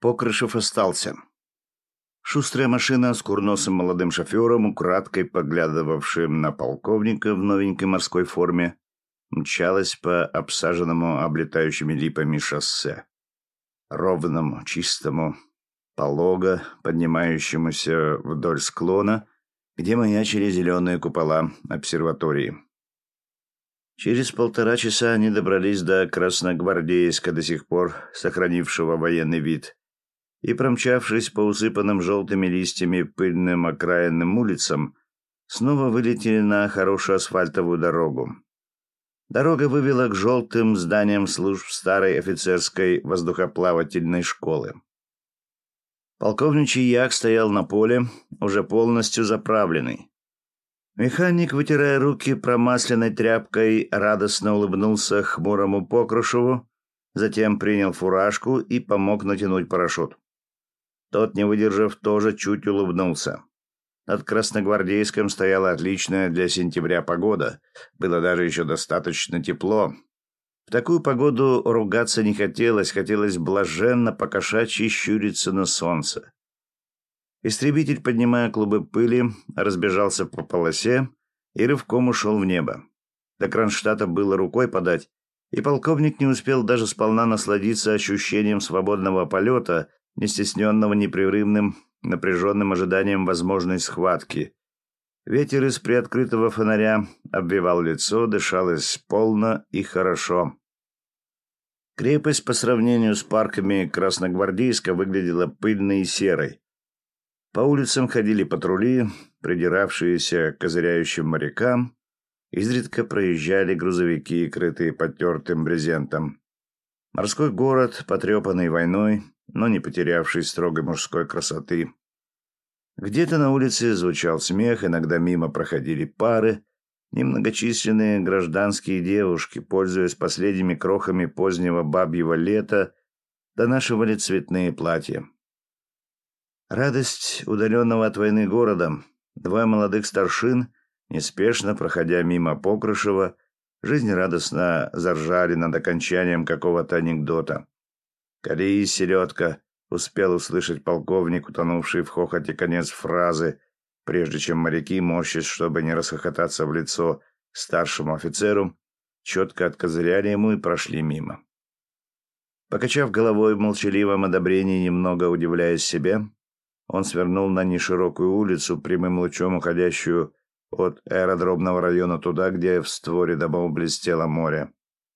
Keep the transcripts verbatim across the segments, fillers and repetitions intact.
Покрышев остался. Шустрая машина с курносым молодым шофером, украдкой поглядывавшим на полковника в новенькой морской форме, мчалась по обсаженному облетающими липами шоссе. Ровному, чистому, полого, поднимающемуся вдоль склона, где маячили зеленые купола обсерватории. Через полтора часа они добрались до Красногвардейска, до сих пор сохранившего военный вид, и, промчавшись по усыпанным желтыми листьями пыльным окраинным улицам, снова вылетели на хорошую асфальтовую дорогу. Дорога вывела к желтым зданиям служб старой офицерской воздухоплавательной школы. Полковничий як стоял на поле, уже полностью заправленный. Механик, вытирая руки промасленной тряпкой, радостно улыбнулся хмурому Покрышеву, затем принял фуражку и помог натянуть парашют. Тот, не выдержав, тоже чуть улыбнулся. Над Красногвардейском стояла отличная для сентября погода. Было даже еще достаточно тепло. В такую погоду ругаться не хотелось, хотелось блаженно покошачьи щуриться на солнце. Истребитель, поднимая клубы пыли, разбежался по полосе и рывком ушел в небо. До Кронштадта было рукой подать, и полковник не успел даже сполна насладиться ощущением свободного полета, не стесненного непрерывным, напряженным ожиданием возможной схватки. Ветер из приоткрытого фонаря обвивал лицо, дышалось полно и хорошо. Крепость по сравнению с парками Красногвардейска выглядела пыльной и серой. По улицам ходили патрули, придиравшиеся к козыряющим морякам, изредка проезжали грузовики, крытые потертым брезентом. Морской город, потрепанный войной, но не потерявший строгой мужской красоты. Где-то на улице звучал смех, иногда мимо проходили пары, немногочисленные гражданские девушки, пользуясь последними крохами позднего бабьего лета, донашивали цветные платья. Радость удаленного от войны города. Двое молодых старшин, неспешно проходя мимо Покрышева, жизнерадостно заржали над окончанием какого-то анекдота. «Колись, селедка!» — успел услышать полковник, утонувший в хохоте конец фразы, прежде чем моряки, морщась, чтобы не расхохотаться в лицо старшему офицеру, четко откозыряли ему и прошли мимо. Покачав головой в молчаливом одобрении, немного удивляясь себе, он свернул на неширокую улицу, прямым лучом уходящую от аэродромного района туда, где в створе домов блестело море.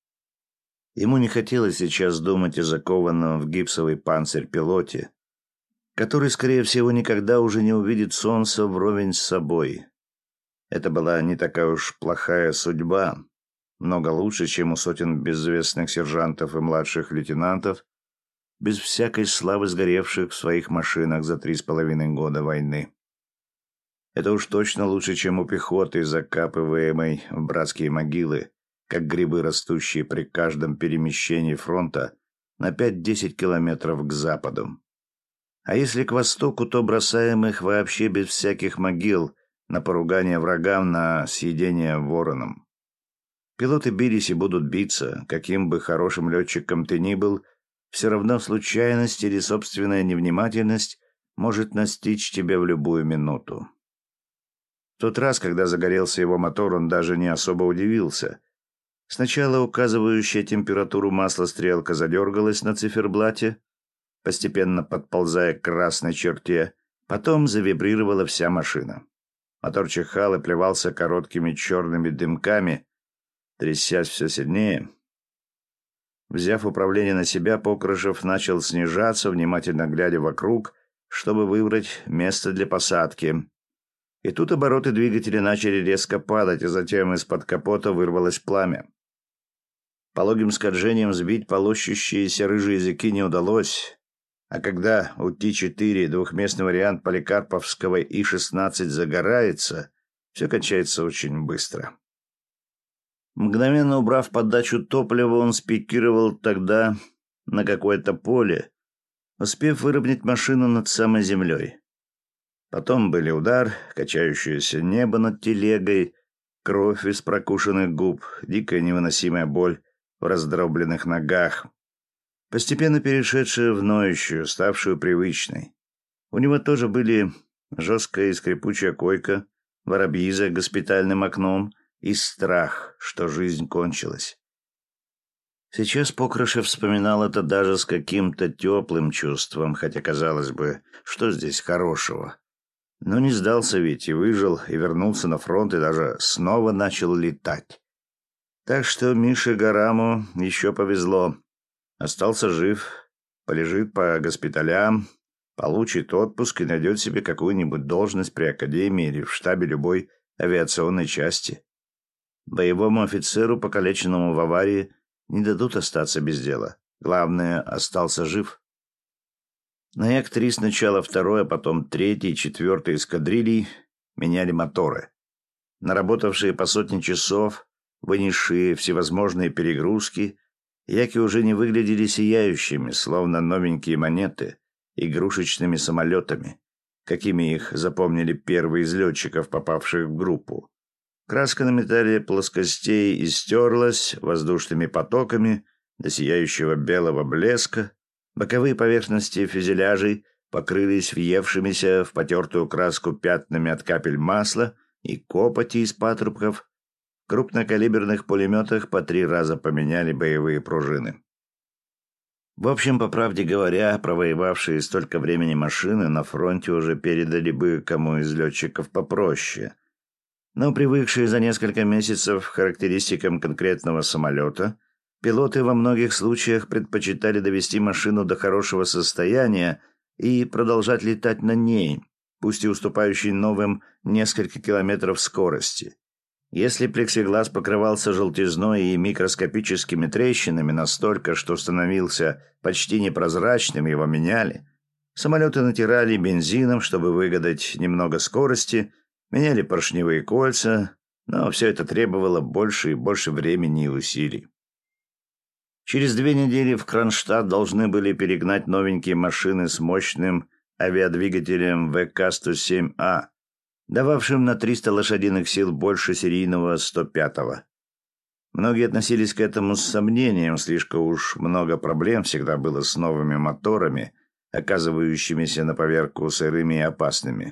Ему не хотелось сейчас думать о закованном в гипсовый панцирь пилоте, который, скорее всего, никогда уже не увидит солнца вровень с собой. Это была не такая уж плохая судьба, много лучше, чем у сотен безвестных сержантов и младших лейтенантов, без всякой славы сгоревших в своих машинах за три с половиной года войны. Это уж точно лучше, чем у пехоты, закапываемой в братские могилы, как грибы, растущие при каждом перемещении фронта на пять-десять километров к западу. А если к востоку, то бросаемых вообще без всяких могил на поругание врагам, на съедение вороном. Пилоты бились и будут биться, каким бы хорошим летчиком ты ни был, все равно случайность или собственная невнимательность может настичь тебя в любую минуту. В тот раз, когда загорелся его мотор, он даже не особо удивился. Сначала указывающая температуру масла стрелка задергалась на циферблате, постепенно подползая к красной черте, потом завибрировала вся машина. Мотор чихал и плевался короткими черными дымками, трясясь все сильнее. Взяв управление на себя, Покрышев начал снижаться, внимательно глядя вокруг, чтобы выбрать место для посадки. И тут обороты двигателя начали резко падать, а затем из-под капота вырвалось пламя. Пологим скольжением сбить полощущиеся рыжие языки не удалось, а когда у Ти четыре двухместный вариант поликарповского И шестнадцать загорается, все кончается очень быстро. Мгновенно убрав подачу топлива, он спикировал тогда на какое-то поле, успев выровнять машину над самой землей. Потом были удар, качающееся небо над телегой, кровь из прокушенных губ, дикая невыносимая боль в раздробленных ногах. постепенно перешедшая в ноющую, ставшую привычной. У него тоже были жесткая и скрипучая койка, воробьи за госпитальным окном и страх, что жизнь кончилась. Сейчас Покрышев вспоминал это даже с каким-то теплым чувством, хотя, казалось бы, что здесь хорошего. Но не сдался ведь и выжил, и вернулся на фронт, и даже снова начал летать. Так что Мише Гараму еще повезло. Остался жив, полежит по госпиталям, получит отпуск и найдет себе какую-нибудь должность при академии или в штабе любой авиационной части. Боевому офицеру, покалеченному в аварии, не дадут остаться без дела. Главное, остался жив. На Як-три сначала второй, а потом третий и четвертый эскадрилий меняли моторы. Наработавшие по сотни часов, вынесшие всевозможные перегрузки, Яки уже не выглядели сияющими, словно новенькие монеты, игрушечными самолетами, какими их запомнили первые из летчиков, попавших в группу. Краска на металле плоскостей истерлась воздушными потоками до сияющего белого блеска, боковые поверхности фюзеляжей покрылись въевшимися в потертую краску пятнами от капель масла и копоти из патрубков. В крупнокалиберных пулеметах по три раза поменяли боевые пружины. В общем, по правде говоря, провоевавшие столько времени машины на фронте уже передали бы кому из летчиков попроще. Но привыкшие за несколько месяцев к характеристикам конкретного самолета, пилоты во многих случаях предпочитали довести машину до хорошего состояния и продолжать летать на ней, пусть и уступающей новым несколько километров скорости. Если плексиглаз покрывался желтизной и микроскопическими трещинами настолько, что становился почти непрозрачным, его меняли. Самолеты натирали бензином, чтобы выгадать немного скорости, меняли поршневые кольца, но все это требовало больше и больше времени и усилий. Через две недели в Кронштадт должны были перегнать новенькие машины с мощным авиадвигателем вэ ка сто семь а, дававшим на триста лошадиных сил больше серийного сто пятого. Многие относились к этому с сомнением, слишком уж много проблем всегда было с новыми моторами, оказывающимися на поверку сырыми и опасными.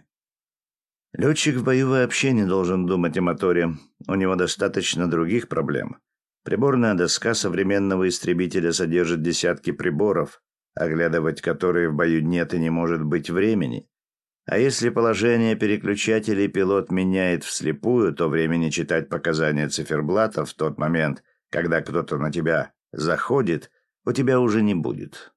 Летчик в бою вообще не должен думать о моторе, у него достаточно других проблем. Приборная доска современного истребителя содержит десятки приборов, оглядывать которые в бою нет и не может быть времени. А если положение переключателей пилот меняет вслепую, то времени читать показания циферблата в тот момент, когда кто-то на тебя заходит, у тебя уже не будет.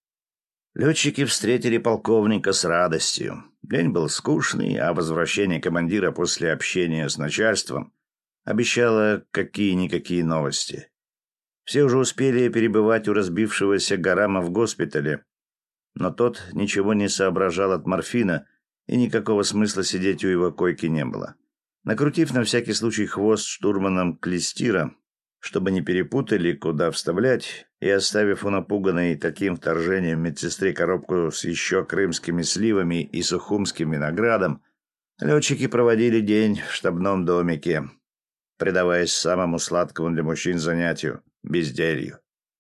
Летчики встретили полковника с радостью. День был скучный, а возвращение командира после общения с начальством обещало какие-никакие новости. Все уже успели перебывать у разбившегося Гарама в госпитале, но тот ничего не соображал от морфина, и никакого смысла сидеть у его койки не было. Накрутив на всякий случай хвост штурманом клестира, чтобы не перепутали, куда вставлять, и оставив у напуганной таким вторжением медсестре коробку с еще крымскими сливами и сухумским виноградом, летчики проводили день в штабном домике, предаваясь самому сладкому для мужчин занятию — безделью.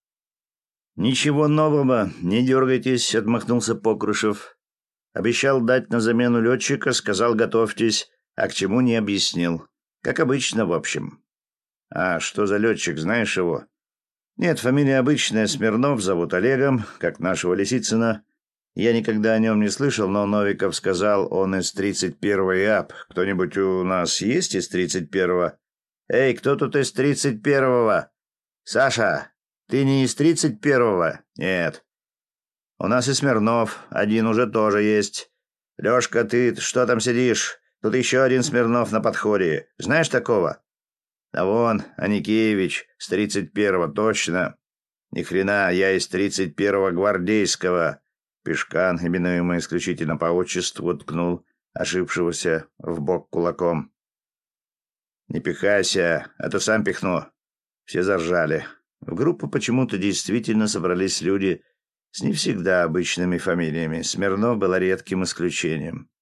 «Ничего нового, не дергайтесь», — отмахнулся Покрышев. Обещал дать на замену летчика, сказал готовьтесь, а к чему не объяснил. Как обычно, в общем. А что за летчик, знаешь его? Нет, фамилия обычная, Смирнов, зовут Олегом, как нашего Лисицына. Я никогда о нем не слышал, но Новиков сказал, он из тридцать первого ИАП. Кто-нибудь у нас есть из тридцать первого? Эй, кто тут из тридцать первого? Саша, ты не из тридцать первого? Нет. У нас и Смирнов, один уже тоже есть. Лёшка, ты что там сидишь? Тут еще один Смирнов на подходе. Знаешь такого? Да вон, Аникеевич, с тридцать первого, точно. Ни хрена, я из тридцать первого гвардейского. Пешкан, именуемый исключительно по отчеству, ткнул ошибшегося в бок кулаком. Не пихайся, а то сам пихну. Все заржали. В группу почему-то действительно собрались люди с не всегда обычными фамилиями. Смирнов был редким исключением.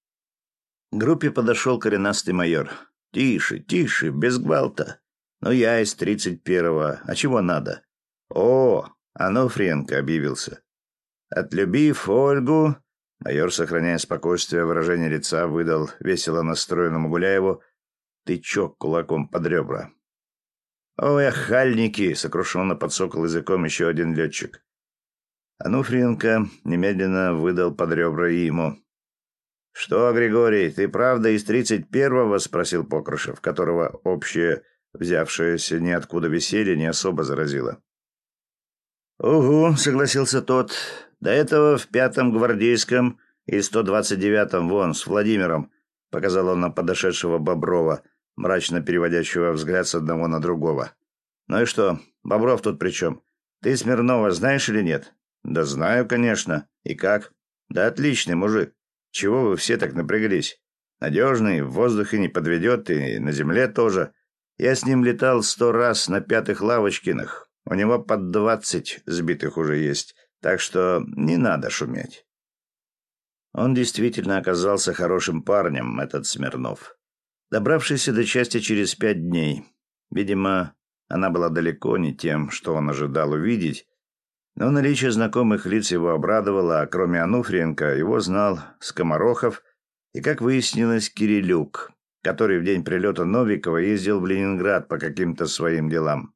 К группе подошел коренастый майор. «Тише, тише, без гвалта. Но я из тридцать первого. А чего надо?» «О, Ануфриенко объявился. Отлюбив Ольгу, майор, сохраняя спокойствие выражение лица, выдал весело настроенному Гуляеву тычок кулаком под ребра. «Ой, охальники!» — сокрушенно подсокал языком еще один летчик. Ануфриенко немедленно выдал под ребра и ему. «Что, Григорий, ты правда из тридцать первого?» — спросил Покрышев, которого общее, взявшееся ниоткуда веселье, не особо заразило. «Угу», — согласился тот. «До этого в пятом гвардейском и сто двадцать девятом, вон, с Владимиром», — показал он на подошедшего Боброва, мрачно переводящего взгляд с одного на другого. «Ну и что, Бобров тут при чем? Ты Смирнова знаешь или нет?» «Да знаю, конечно. И как?» «Да отличный мужик. Чего вы все так напряглись? Надежный, в воздухе не подведет и на земле тоже. Я с ним летал сто раз на пятых Лавочкиных. У него под двадцать сбитых уже есть, так что не надо шуметь». Он действительно оказался хорошим парнем, этот Смирнов, добравшийся до части через пять дней. Видимо, она была далеко не тем, что он ожидал увидеть, но наличие знакомых лиц его обрадовало, а кроме Ануфриенко его знал Скоморохов и, как выяснилось, Кирилюк, который в день прилета Новикова ездил в Ленинград по каким-то своим делам.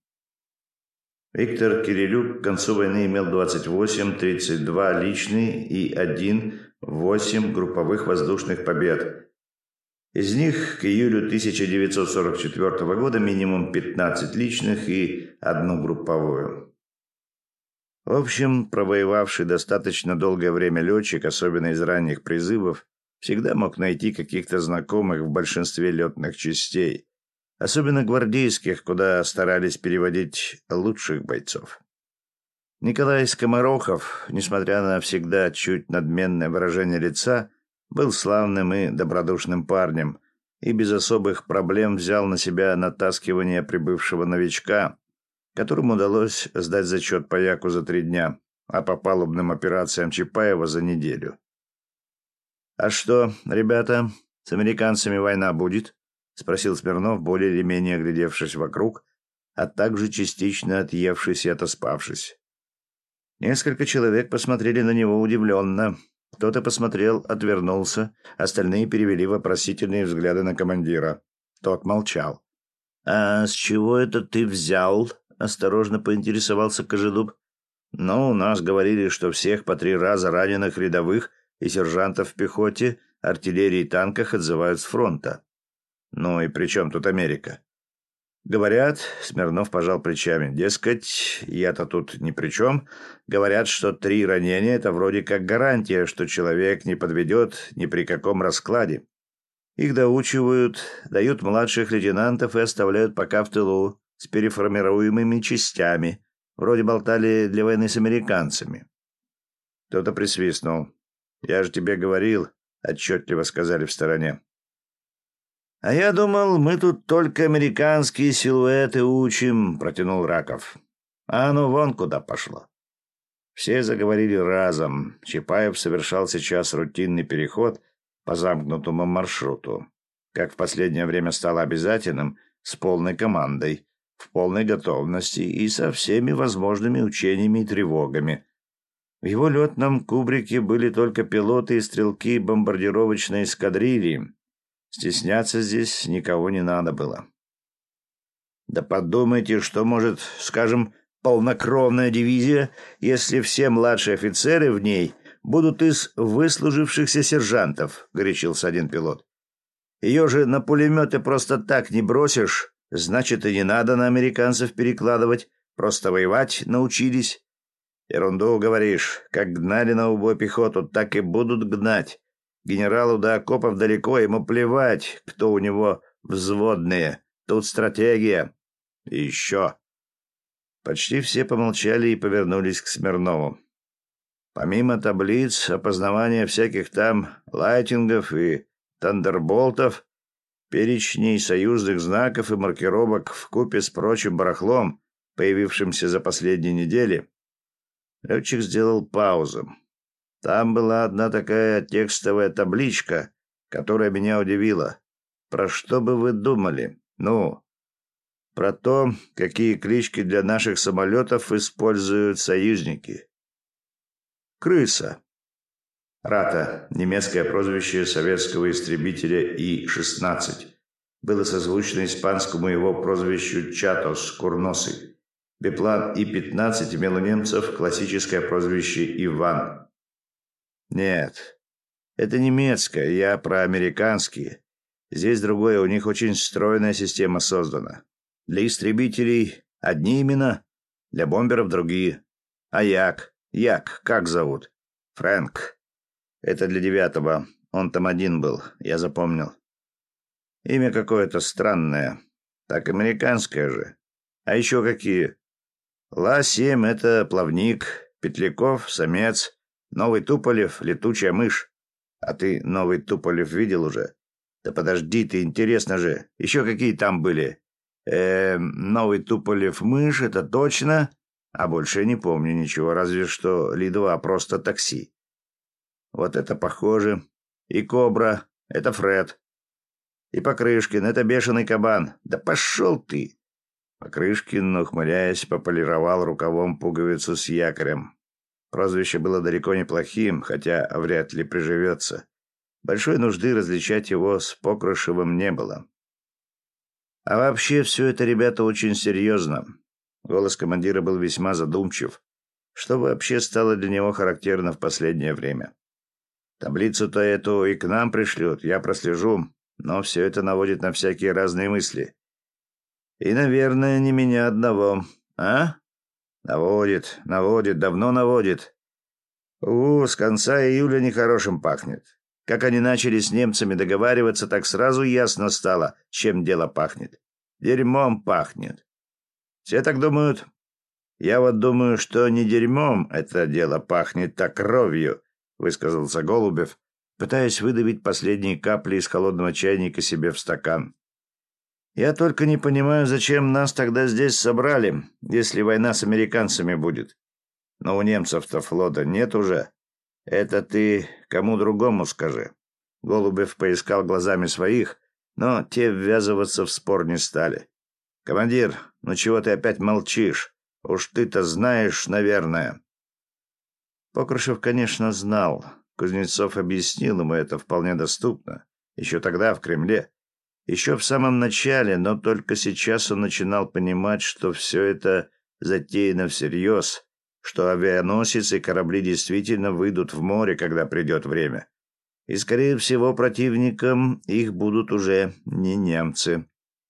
Виктор Кирилюк к концу войны имел двадцать восемь, тридцать два личный и один, восемь групповых воздушных побед. Из них к июлю тысяча девятьсот сорок четвёртого года минимум пятнадцать личных и одну групповую. В общем, провоевавший достаточно долгое время летчик, особенно из ранних призывов, всегда мог найти каких-то знакомых в большинстве летных частей, особенно гвардейских, куда старались переводить лучших бойцов. Николай Скоморохов, несмотря на всегда чуть надменное выражение лица, был славным и добродушным парнем и без особых проблем взял на себя натаскивание прибывшего новичка, которому удалось сдать зачет по Яку за три дня, а по палубным операциям Чапаева за неделю. «А что, ребята, с американцами война будет?» — спросил Смирнов, более или менее оглядевшись вокруг, а также частично отъевшись и отоспавшись. Несколько человек посмотрели на него удивленно. Кто-то посмотрел, отвернулся, остальные перевели вопросительные взгляды на командира. Тот молчал. «А с чего это ты взял?» — осторожно поинтересовался Кожедуб. «Ну, у нас говорили, что всех по три раза раненых рядовых и сержантов в пехоте, артиллерии и танках отзывают с фронта». «Ну и при чем тут Америка?» «Говорят», — Смирнов пожал плечами, — «дескать, я-то тут ни при чем. Говорят, что три ранения — это вроде как гарантия, что человек не подведет ни при каком раскладе. Их доучивают, дают младших лейтенантов и оставляют пока в тылу с переформируемыми частями. Вроде болтали для войны с американцами». Кто-то присвистнул. «Я же тебе говорил», — отчетливо сказали в стороне. «А я думал, мы тут только американские силуэты учим», — протянул Раков. «А оно вон куда пошло». Все заговорили разом. Чапаев совершал сейчас рутинный переход по замкнутому маршруту, как в последнее время стало обязательным, с полной командой, в полной готовности и со всеми возможными учениями и тревогами. В его летном кубрике были только пилоты и стрелки бомбардировочной эскадрильи. Стесняться здесь никого не надо было. Да подумайте, что может, скажем, полнокровная дивизия, если все младшие офицеры в ней будут из выслужившихся сержантов, — горячился один пилот. Ее же на пулеметы просто так не бросишь, значит, и не надо на американцев перекладывать, просто воевать научились. Ерунду говоришь, как гнали на убой пехоту, так и будут гнать. Генералу до окопов далеко, ему плевать, кто у него взводные. Тут стратегия. И еще. Почти все помолчали и повернулись к Смирнову. Помимо таблиц, опознавания всяких там лайтингов и тандерболтов, перечней союзных знаков и маркировок вкупе с прочим барахлом, появившимся за последние недели, летчик сделал паузу. Там была одна такая текстовая табличка, которая меня удивила. Про что бы вы думали? Ну, про то, какие клички для наших самолетов используют союзники. Крыса. Рата, немецкое прозвище советского истребителя И шестнадцать, было созвучно испанскому его прозвищу Чатос, курносый. Биплан И пятнадцать имел у немцев классическое прозвище Иван. Нет, это немецкое, я про американские. Здесь другое, у них очень стройная система создана. Для истребителей одни имена, для бомберов другие. А Як? Як, как зовут? Фрэнк. Это для девятого. Он там один был, я запомнил. Имя какое-то странное. Так американское же. А еще какие? Ла семь — это плавник, Петляков — самец, Новый Туполев — летучая мышь. А ты Новый Туполев видел уже? Да подожди ты, интересно же. Еще какие там были? Э, Новый Туполев мышь, это точно. А больше я не помню ничего, разве что Ли-два просто такси. Вот это похоже. И Кобра — это Фред. И Покрышкин — это бешеный кабан. Да пошел ты! Покрышкин, ухмыляясь, пополировал рукавом пуговицу с якорем. Прозвище было далеко не плохим, хотя вряд ли приживется. Большой нужды различать его с Покрышевым не было. А вообще все это, ребята, очень серьезно. Голос командира был весьма задумчив, что вообще стало для него характерно в последнее время. Таблицу-то эту и к нам пришлют, я прослежу, но все это наводит на всякие разные мысли. И, наверное, не меня одного, а? Наводит, наводит, давно наводит. У, с конца июля нехорошим пахнет. Как они начали с немцами договариваться, так сразу ясно стало, чем дело пахнет. Дерьмом пахнет. Все так думают. Я вот думаю, что не дерьмом это дело пахнет, а кровью, высказался Голубев, пытаясь выдавить последние капли из холодного чайника себе в стакан. Я только не понимаю, зачем нас тогда здесь собрали, если война с американцами будет. Но у немцев-то флота нет уже. Это ты кому другому скажи. Голубев поискал глазами своих, но те ввязываться в спор не стали. Командир, ну чего ты опять молчишь? Уж ты-то знаешь, наверное. Покрышев, конечно, знал. Кузнецов объяснил ему это вполне доступно. Еще тогда, в Кремле. Еще в самом начале, но только сейчас он начинал понимать, что все это затеяно всерьез, что авианосец и корабли действительно выйдут в море, когда придет время. И, скорее всего, противником их будут уже не немцы.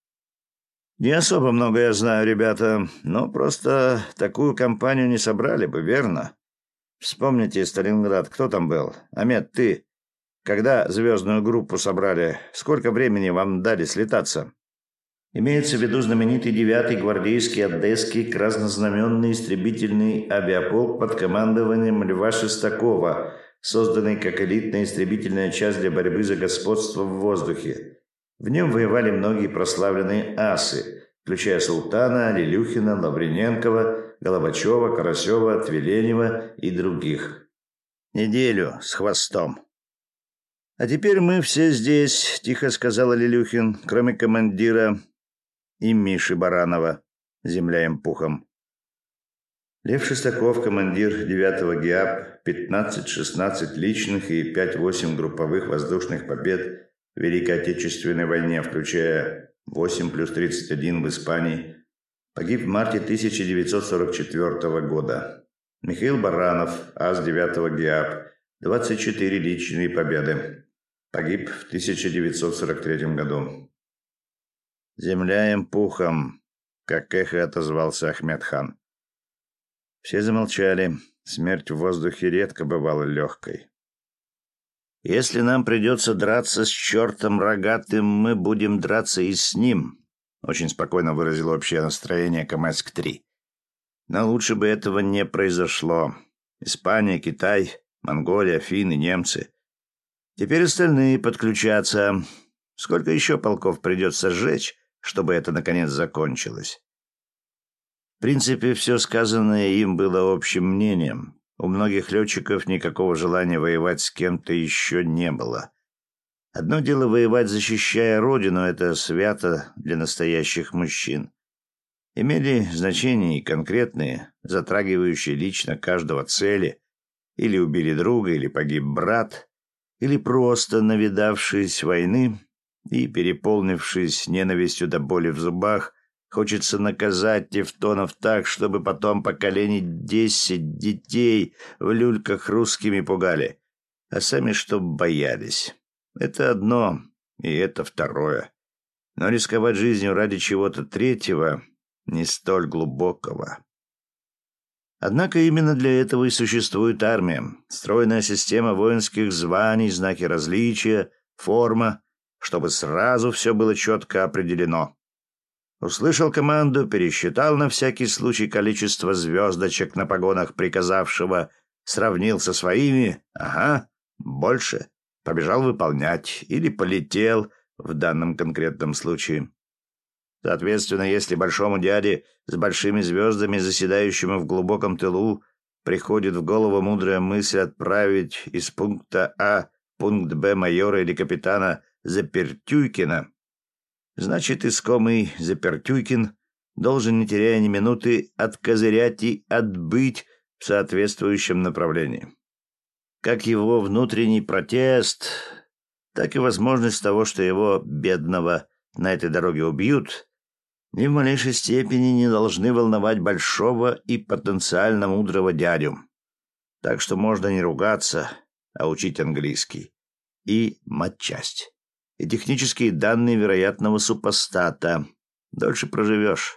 Не особо много я знаю, ребята, но просто такую компанию не собрали бы, верно? Вспомните Сталинград, кто там был? Амет, ты? Когда звездную группу собрали, сколько времени вам дали слетаться? Имеется в виду знаменитый девятый гвардейский Одесский краснознаменный истребительный авиаполк под командованием Льва Шестакова, созданный как элитная истребительная часть для борьбы за господство в воздухе. В нем воевали многие прославленные асы, включая Султана, Лилюхина, Лаврененкова, Головачева, Карасева, Твиленева и других. Неделю с хвостом. «А теперь мы все здесь», — тихо сказал Лилюхин, кроме командира и Миши Баранова, земля им пухом. Лев Шестаков, командир девятого ГИАП, пятнадцать-шестнадцать личных и пять-восемь групповых воздушных побед в Великой Отечественной войне, включая восемь плюс тридцать один в Испании, погиб в марте тысяча девятьсот сорок четвёртого года. Михаил Баранов, ас девятого ГИАП, двадцать четыре личные победы. Погиб в тысяча девятьсот сорок третьем году. «Земля им пухом», — как эхо отозвался Ахмед-хан. Все замолчали. Смерть в воздухе редко бывала легкой. «Если нам придется драться с чертом рогатым, мы будем драться и с ним», — очень спокойно выразил общее настроение Камэск-три. «Но лучше бы этого не произошло. Испания, Китай, Монголия, финны, немцы. Теперь остальные подключатся. Сколько еще полков придется сжечь, чтобы это наконец закончилось?» В принципе, все сказанное им было общим мнением. У многих летчиков никакого желания воевать с кем-то еще не было. Одно дело воевать, защищая родину, это свято для настоящих мужчин. Имели значение и конкретные, затрагивающие лично каждого цели. Или убили друга, или погиб брат, или просто навидавшись войны и переполнившись ненавистью до боли в зубах, хочется наказать тевтонов так, чтобы потом поколение десять детей в люльках русскими пугали, а сами чтоб боялись. Это одно, и это второе. Но рисковать жизнью ради чего-то третьего, не столь глубокого. Однако именно для этого и существует армия, стройная система воинских званий, знаки различия, форма, чтобы сразу все было четко определено. Услышал команду, пересчитал на всякий случай количество звездочек на погонах приказавшего, сравнил со своими, ага, больше, побежал выполнять или полетел в данном конкретном случае. Соответственно, если большому дяде с большими звездами, заседающему в глубоком тылу, приходит в голову мудрая мысль отправить из пункта А в пункт Б майора или капитана Запертюйкина, значит, искомый Запертюйкин должен, не теряя ни минуты, откозырять и отбыть в соответствующем направлении. Как его внутренний протест, так и возможность того, что его, бедного, на этой дороге убьют, ни в малейшей степени не должны волновать большого и потенциально мудрого дядю. Так что можно не ругаться, а учить английский. И матчасть. И технические данные вероятного супостата. Дольше проживешь.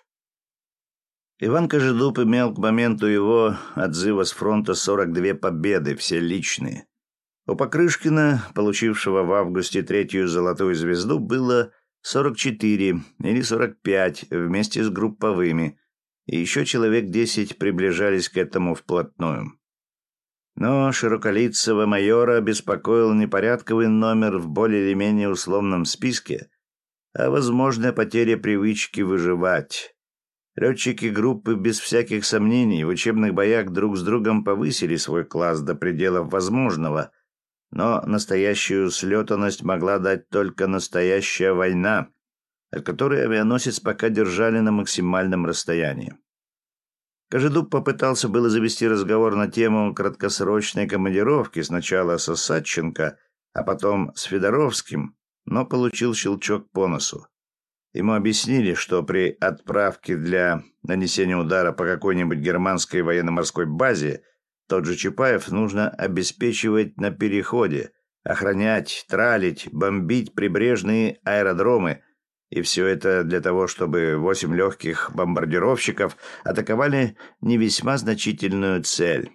Иван Кожедуб имел к моменту его отзыва с фронта сорок две победы, все личные. У Покрышкина, получившего в августе третью золотую звезду, было сорок четыре или сорок пять вместе с групповыми, и еще человек десять приближались к этому вплотную. Но широколицего майора беспокоил не порядковый номер в более или менее условном списке, а возможная потеря привычки выживать. Летчики группы без всяких сомнений в учебных боях друг с другом повысили свой класс до пределов возможного, но настоящую слетанность могла дать только настоящая война, от которой авианосец пока держали на максимальном расстоянии. Кожедуб попытался было завести разговор на тему краткосрочной командировки сначала с Осадченко, а потом с Федоровским, но получил щелчок по носу. Ему объяснили, что при отправке для нанесения удара по какой-нибудь германской военно-морской базе тот же Чапаев нужно обеспечивать на переходе, охранять, тралить, бомбить прибрежные аэродромы, и все это для того, чтобы восемь легких бомбардировщиков атаковали не весьма значительную цель.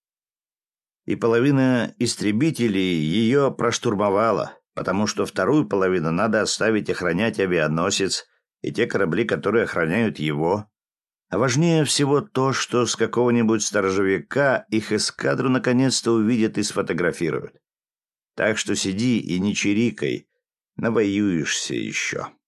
И половина истребителей ее проштурмовала, потому что вторую половину надо оставить охранять авианосец и те корабли, которые охраняют его. А важнее всего то, что с какого-нибудь сторожевика их эскадру наконец-то увидят и сфотографируют. Так что сиди и не чирикай, навоюешься еще.